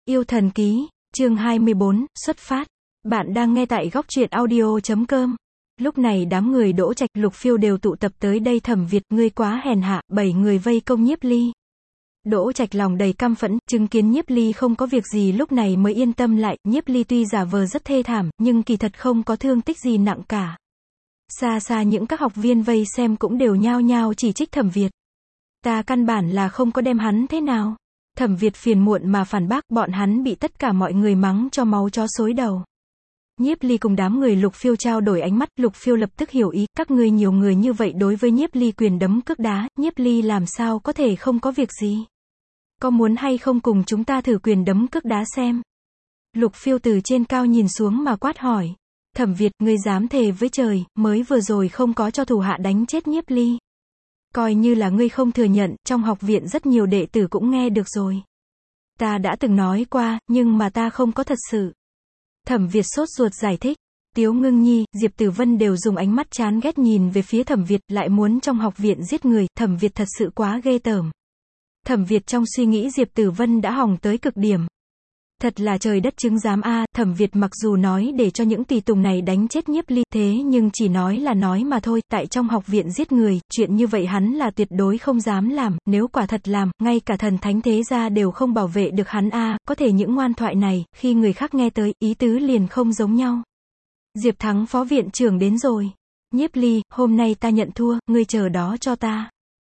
Yêu thần ký, chương 24, xuất phát. Bạn đang nghe tại góc truyện audio.com. Lúc này đám người Đỗ Trạch, Lục Phiêu đều tụ tập tới đây. Thẩm Việt, ngươi quá hèn hạ, 7 người vây công Nhiếp Ly. Đỗ Trạch lòng đầy căm phẫn, chứng kiến Nhiếp Ly không có việc gì lúc này mới yên tâm lại. Nhiếp Ly tuy giả vờ rất thê thảm, nhưng kỳ thật không có thương tích gì nặng cả. Xa xa những các học viên vây xem cũng đều nhao nhao chỉ trích Thẩm Việt. Ta căn bản là không có đem hắn thế nào. Thẩm Việt phiền muộn mà phản bác, bọn hắn bị tất cả mọi người mắng cho máu chó xối đầu. Nhiếp Ly cùng đám người Lục Phiêu trao đổi ánh mắt, Lục Phiêu lập tức hiểu ý, các ngươi nhiều người như vậy đối với Nhiếp Ly quyền đấm cước đá, Nhiếp Ly làm sao có thể không có việc gì. Có muốn hay không cùng chúng ta thử quyền đấm cước đá xem? Lục Phiêu từ trên cao nhìn xuống mà quát hỏi. Thẩm Việt, ngươi dám thề với trời, mới vừa rồi không có cho thủ hạ đánh chết Nhiếp Ly. Coi như là ngươi không thừa nhận, trong học viện rất nhiều đệ tử cũng nghe được rồi. Ta đã từng nói qua, nhưng mà ta không có thật sự. Thẩm Việt sốt ruột giải thích. Tiếu Ngưng Nhi, Diệp Tử Vân đều dùng ánh mắt chán ghét nhìn về phía Thẩm Việt, lại muốn trong học viện giết người, Thẩm Việt thật sự quá ghê tởm. Thẩm Việt trong suy nghĩ Diệp Tử Vân đã hỏng tới cực điểm. Thật là trời đất chứng giám a. Thẩm Việt mặc dù nói để cho những tùy tùng này đánh chết Nhiếp Ly, thế nhưng chỉ nói là nói mà thôi, tại trong học viện giết người, chuyện như vậy hắn là tuyệt đối không dám làm, nếu quả thật làm, ngay cả thần thánh thế gia đều không bảo vệ được hắn a. Có thể những ngoan thoại này, khi người khác nghe tới, ý tứ liền không giống nhau. Diệp Thắng phó viện trưởng đến rồi. Nhiếp Ly, hôm nay ta nhận thua, ngươi chờ đó cho ta.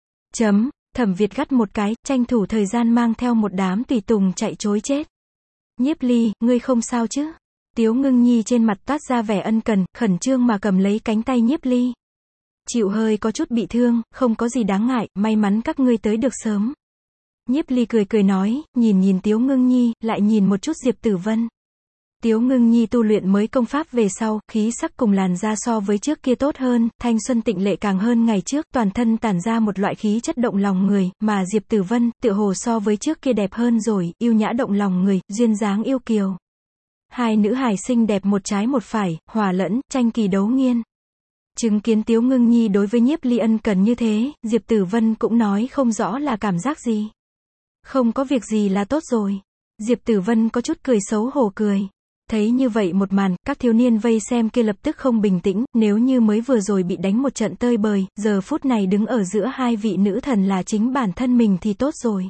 Thẩm Việt gắt một cái, tranh thủ thời gian mang theo một đám tùy tùng chạy trối chết. Nhiếp Ly, ngươi không sao chứ? Tiếu Ngưng Nhi trên mặt toát ra vẻ ân cần, khẩn trương mà cầm lấy cánh tay Nhiếp Ly. Chịu hơi có chút bị thương, không có gì đáng ngại, may mắn các ngươi tới được sớm. Nhiếp Ly cười cười nói, nhìn Tiếu Ngưng Nhi, lại nhìn một chút Diệp Tử Vân. Tiếu Ngưng Nhi tu luyện mới công pháp về sau, khí sắc cùng làn da so với trước kia tốt hơn, thanh xuân tịnh lệ càng hơn ngày trước, toàn thân tản ra một loại khí chất động lòng người, mà Diệp Tử Vân, tựa hồ so với trước kia đẹp hơn rồi, yêu nhã động lòng người, duyên dáng yêu kiều. Hai nữ hài xinh đẹp một trái một phải, hòa lẫn, tranh kỳ đấu nghiên. Chứng kiến Tiếu Ngưng Nhi đối với Nhiếp Ly ân cần như thế, Diệp Tử Vân cũng nói không rõ là cảm giác gì. Không có việc gì là tốt rồi. Diệp Tử Vân có chút cười xấu hổ cười. Thấy như vậy một màn, các thiếu niên vây xem kia lập tức không bình tĩnh, nếu như mới vừa rồi bị đánh một trận tơi bời, giờ phút này đứng ở giữa hai vị nữ thần là chính bản thân mình thì tốt rồi.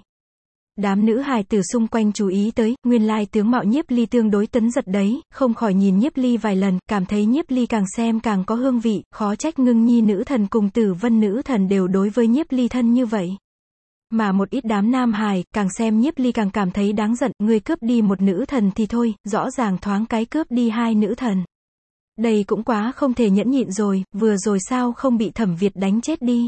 Đám nữ hài tử xung quanh chú ý tới, nguyên lai tướng mạo Nhiếp Ly tương đối tấn giật đấy, không khỏi nhìn Nhiếp Ly vài lần, cảm thấy Nhiếp Ly càng xem càng có hương vị, khó trách Ngưng Nhi nữ thần cùng Tử Vân nữ thần đều đối với Nhiếp Ly thân như vậy. Mà một ít đám nam hài, càng xem Nhiếp Ly càng cảm thấy đáng giận, ngươi cướp đi một nữ thần thì thôi, rõ ràng thoáng cái cướp đi hai nữ thần. Đây cũng quá không thể nhẫn nhịn rồi, vừa rồi sao không bị Thẩm Việt đánh chết đi.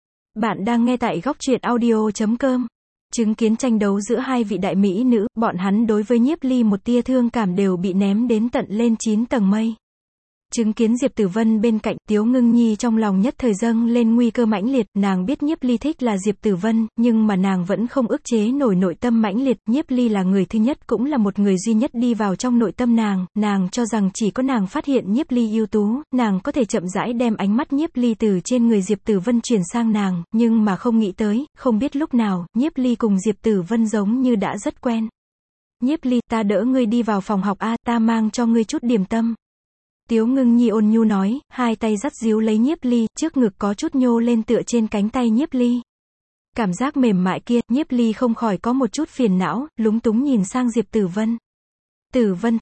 Bạn đang nghe tại góc truyện audio.com. Chứng kiến tranh đấu giữa hai vị đại mỹ nữ, bọn hắn đối với Nhiếp Ly một tia thương cảm đều bị ném đến tận lên 9 tầng mây. Chứng kiến Diệp Tử Vân bên cạnh, Tiếu Ngưng Nhi trong lòng nhất thời dâng lên nguy cơ mãnh liệt, nàng biết Nhiếp Ly thích là Diệp Tử Vân, nhưng mà nàng vẫn không ức chế nổi nội tâm mãnh liệt, Nhiếp Ly là người thứ nhất cũng là một người duy nhất đi vào trong nội tâm nàng cho rằng chỉ có nàng phát hiện Nhiếp Ly ưu tú, nàng có thể chậm rãi đem ánh mắt Nhiếp Ly từ trên người Diệp Tử Vân chuyển sang nàng, nhưng mà không nghĩ tới, không biết lúc nào, Nhiếp Ly cùng Diệp Tử Vân giống như đã rất quen. Nhiếp Ly, ta đỡ ngươi đi vào phòng học a, ta mang cho ngươi chút điểm tâm. Tiếu Ngưng Nhi ôn nhu nói, hai tay dắt díu lấy Nhiếp Ly, trước ngực có chút nhô lên tựa trên cánh tay Nhiếp Ly. Cảm giác mềm mại kia, Nhiếp Ly không khỏi có một chút phiền não, lúng túng nhìn sang Diệp Tử Vân. Tử Vân,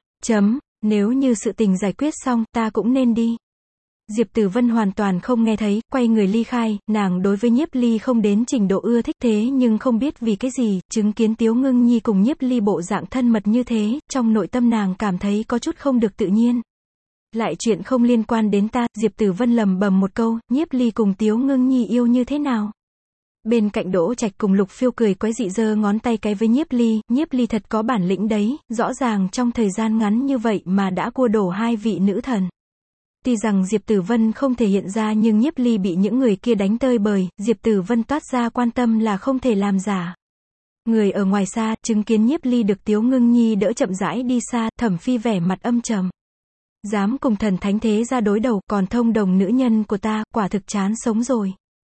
nếu như sự tình giải quyết xong, ta cũng nên đi. Diệp Tử Vân hoàn toàn không nghe thấy, quay người ly khai, nàng đối với Nhiếp Ly không đến trình độ ưa thích thế nhưng không biết vì cái gì, chứng kiến Tiếu Ngưng Nhi cùng Nhiếp Ly bộ dạng thân mật như thế, trong nội tâm nàng cảm thấy có chút không được tự nhiên. Lại chuyện không liên quan đến ta, Diệp Tử Vân lầm bầm một câu, Nhiếp Ly cùng Tiếu Ngưng Nhi yêu như thế nào? Bên cạnh Đỗ Trạch cùng Lục Phiêu cười quái dị giơ ngón tay cái với Nhiếp Ly thật có bản lĩnh đấy, rõ ràng trong thời gian ngắn như vậy mà đã cua đổ hai vị nữ thần. Tuy rằng Diệp Tử Vân không thể hiện ra nhưng Nhiếp Ly bị những người kia đánh tơi bời, Diệp Tử Vân toát ra quan tâm là không thể làm giả. Người ở ngoài xa, chứng kiến Nhiếp Ly được Tiếu Ngưng Nhi đỡ chậm rãi đi xa, Thẩm Phi vẻ mặt âm trầm. Dám cùng thần thánh thế ra đối đầu, còn thông đồng nữ nhân của ta, quả thực chán sống rồi.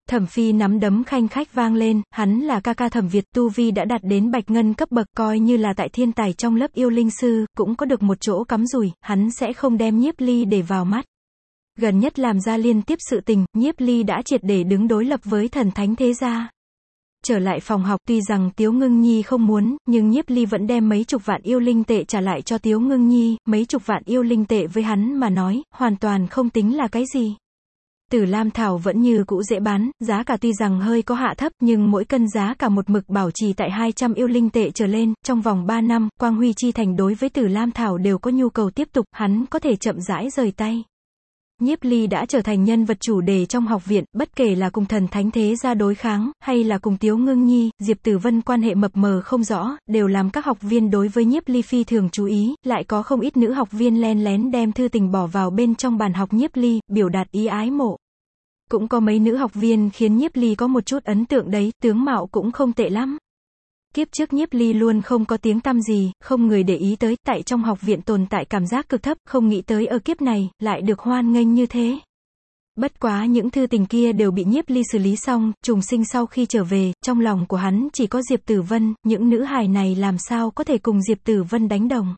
Thẩm Phi nắm đấm khanh khách vang lên, hắn là ca ca Thẩm Việt, tu vi đã đạt đến bạch ngân cấp bậc, coi như là tại thiên tài trong lớp yêu linh sư, cũng có được một chỗ cắm rủi, hắn sẽ không đem Nhiếp Ly để vào mắt. Gần nhất làm ra liên tiếp sự tình, Nhiếp Ly đã triệt để đứng đối lập với thần thánh thế gia. Trở lại phòng học, tuy rằng Tiếu Ngưng Nhi không muốn, nhưng Nhiếp Ly vẫn đem mấy chục vạn yêu linh tệ trả lại cho Tiếu Ngưng Nhi, mấy chục vạn yêu linh tệ với hắn mà nói, hoàn toàn không tính là cái gì. Tử Lam Thảo vẫn như cũ dễ bán, giá cả tuy rằng hơi có hạ thấp nhưng mỗi cân giá cả một mực bảo trì tại 200 yêu linh tệ trở lên, trong vòng 3 năm, Quang Huy Chi Thành đối với Tử Lam Thảo đều có nhu cầu tiếp tục, hắn có thể chậm rãi rời tay. Nhiếp Ly đã trở thành nhân vật chủ đề trong học viện, bất kể là cùng thần thánh thế gia đối kháng, hay là cùng Tiếu Ngưng Nhi, Diệp Tử Vân quan hệ mập mờ không rõ, đều làm các học viên đối với Nhiếp Ly phi thường chú ý, lại có không ít nữ học viên len lén đem thư tình bỏ vào bên trong bàn học Nhiếp Ly, biểu đạt ý ái mộ. Cũng có mấy nữ học viên khiến Nhiếp Ly có một chút ấn tượng đấy, tướng mạo cũng không tệ lắm. Kiếp trước Nhiếp Ly luôn không có tiếng tăm gì, không người để ý tới, tại trong học viện tồn tại cảm giác cực thấp, không nghĩ tới ở kiếp này, lại được hoan nghênh như thế. Bất quá những thư tình kia đều bị Nhiếp Ly xử lý xong, trùng sinh sau khi trở về, trong lòng của hắn chỉ có Diệp Tử Vân, những nữ hài này làm sao có thể cùng Diệp Tử Vân đánh đồng.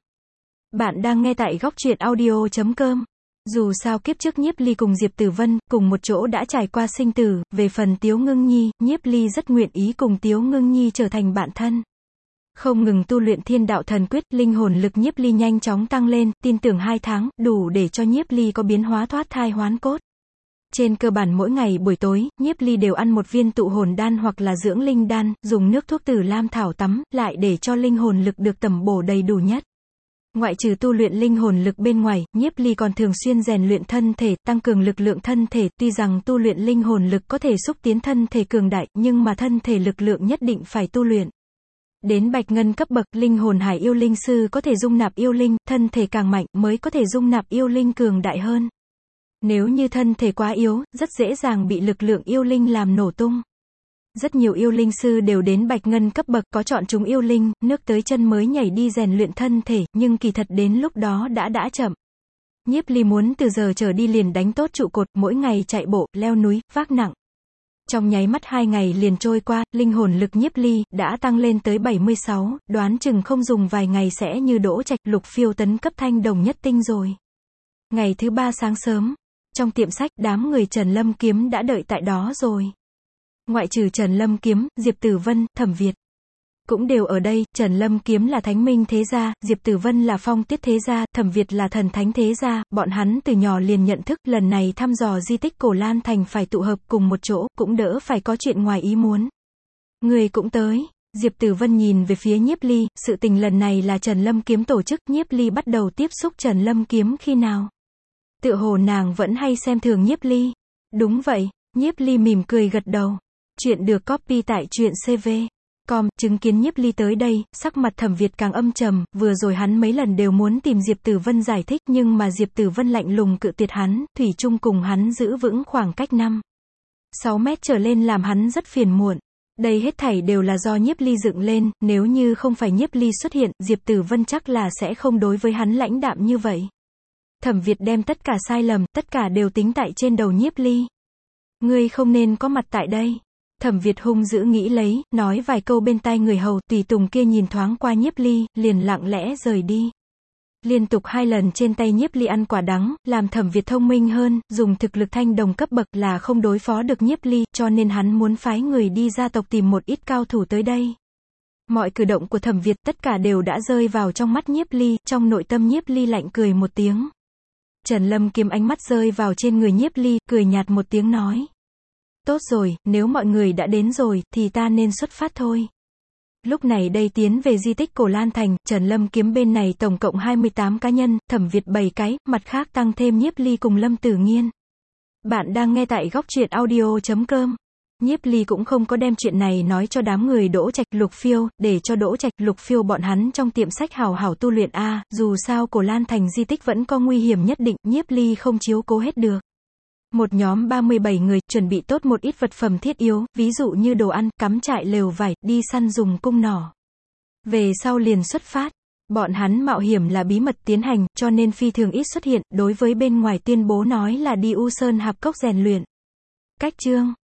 Bạn đang nghe tại góc truyện audio.com. Dù sao kiếp trước Nhiếp Ly cùng Diệp Tử Vân, cùng một chỗ đã trải qua sinh tử, về phần Tiếu Ngưng Nhi, Nhiếp Ly rất nguyện ý cùng Tiếu Ngưng Nhi trở thành bạn thân. Không ngừng tu luyện Thiên Đạo Thần Quyết, linh hồn lực Nhiếp Ly nhanh chóng tăng lên, tin tưởng 2 tháng, đủ để cho Nhiếp Ly có biến hóa thoát thai hoán cốt. Trên cơ bản mỗi ngày buổi tối, Nhiếp Ly đều ăn một viên tụ hồn đan hoặc là dưỡng linh đan, dùng nước thuốc Tử Lam Thảo tắm, lại để cho linh hồn lực được tẩm bổ đầy đủ nhất. Ngoại trừ tu luyện linh hồn lực bên ngoài, Nhiếp Ly còn thường xuyên rèn luyện thân thể, tăng cường lực lượng thân thể, tuy rằng tu luyện linh hồn lực có thể xúc tiến thân thể cường đại, nhưng mà thân thể lực lượng nhất định phải tu luyện. Đến bạch ngân cấp bậc, linh hồn hải yêu linh sư có thể dung nạp yêu linh, thân thể càng mạnh mới có thể dung nạp yêu linh cường đại hơn. Nếu như thân thể quá yếu, rất dễ dàng bị lực lượng yêu linh làm nổ tung. Rất nhiều yêu linh sư đều đến bạch ngân cấp bậc, có chọn chúng yêu linh, nước tới chân mới nhảy đi rèn luyện thân thể, nhưng kỳ thật đến lúc đó đã chậm. Nhiếp Ly muốn từ giờ trở đi liền đánh tốt trụ cột, mỗi ngày chạy bộ, leo núi, vác nặng. Trong nháy mắt 2 ngày liền trôi qua, linh hồn lực Nhiếp Ly đã tăng lên tới 76, đoán chừng không dùng vài ngày sẽ như Đỗ Trạch, Lục Phiêu tấn cấp thanh đồng nhất tinh rồi. Ngày thứ 3 sáng sớm, trong tiệm sách, đám người Trần Lâm Kiếm đã đợi tại đó rồi. Ngoại trừ Trần Lâm Kiếm, Diệp Tử Vân, Thẩm Việt cũng đều ở đây. Trần Lâm Kiếm là Thánh Minh thế gia, Diệp Tử Vân là Phong Tiết thế gia, Thẩm Việt là Thần Thánh thế gia, bọn hắn từ nhỏ liền nhận thức, lần này thăm dò di tích Cổ Lan Thành phải tụ hợp cùng một chỗ, cũng đỡ phải có chuyện ngoài ý muốn. Người cũng tới. Diệp Tử Vân nhìn về phía Nhiếp Ly, sự tình lần này là Trần Lâm Kiếm tổ chức, Nhiếp Ly bắt đầu tiếp xúc Trần Lâm Kiếm khi nào? Tựa hồ nàng vẫn hay xem thường Nhiếp Ly. Đúng vậy, Nhiếp Ly mỉm cười gật đầu. Chuyện được copy tại truyện CV.com, chứng kiến Nhiếp Ly tới đây, sắc mặt Thẩm Việt càng âm trầm, vừa rồi hắn mấy lần đều muốn tìm Diệp Tử Vân giải thích, nhưng mà Diệp Tử Vân lạnh lùng cự tuyệt hắn, thủy chung cùng hắn giữ vững khoảng cách 5-6 mét trở lên làm hắn rất phiền muộn. Đây hết thảy đều là do Nhiếp Ly dựng lên, nếu như không phải Nhiếp Ly xuất hiện, Diệp Tử Vân chắc là sẽ không đối với hắn lãnh đạm như vậy. Thẩm Việt đem tất cả sai lầm, tất cả đều tính tại trên đầu Nhiếp Ly. Ngươi không nên có mặt tại đây. Thẩm Việt hung dữ nghĩ lấy, nói vài câu bên tai người hầu, tùy tùng kia nhìn thoáng qua Nhiếp Ly, liền lặng lẽ rời đi. Liên tục 2 lần trên tay Nhiếp Ly ăn quả đắng, làm Thẩm Việt thông minh hơn, dùng thực lực thanh đồng cấp bậc là không đối phó được Nhiếp Ly, cho nên hắn muốn phái người đi gia tộc tìm một ít cao thủ tới đây. Mọi cử động của Thẩm Việt tất cả đều đã rơi vào trong mắt Nhiếp Ly, trong nội tâm Nhiếp Ly lạnh cười một tiếng. Trần Lâm Kiếm ánh mắt rơi vào trên người Nhiếp Ly, cười nhạt một tiếng nói. Tốt rồi, nếu mọi người đã đến rồi, thì ta nên xuất phát thôi. Lúc này đây tiến về di tích Cổ Lan Thành, Trần Lâm Kiếm bên này tổng cộng 28 cá nhân, Thẩm Việt 7 cái, mặt khác tăng thêm Nhiếp Ly cùng Lâm Tử Nghiên. Bạn đang nghe tại góc truyện audio.com. Nhiếp Ly cũng không có đem chuyện này nói cho đám người Đỗ Trạch, Lục Phiêu, để cho Đỗ Trạch, Lục Phiêu bọn hắn trong tiệm sách hào hảo tu luyện dù sao Cổ Lan Thành di tích vẫn có nguy hiểm nhất định, Nhiếp Ly không chiếu cố hết được. Một nhóm 37 người, chuẩn bị tốt một ít vật phẩm thiết yếu, ví dụ như đồ ăn, cắm trại lều vải, đi săn dùng cung nỏ. Về sau liền xuất phát. Bọn hắn mạo hiểm là bí mật tiến hành, cho nên phi thường ít xuất hiện, đối với bên ngoài tuyên bố nói là đi U Sơn Hạp Cốc rèn luyện. Cách chương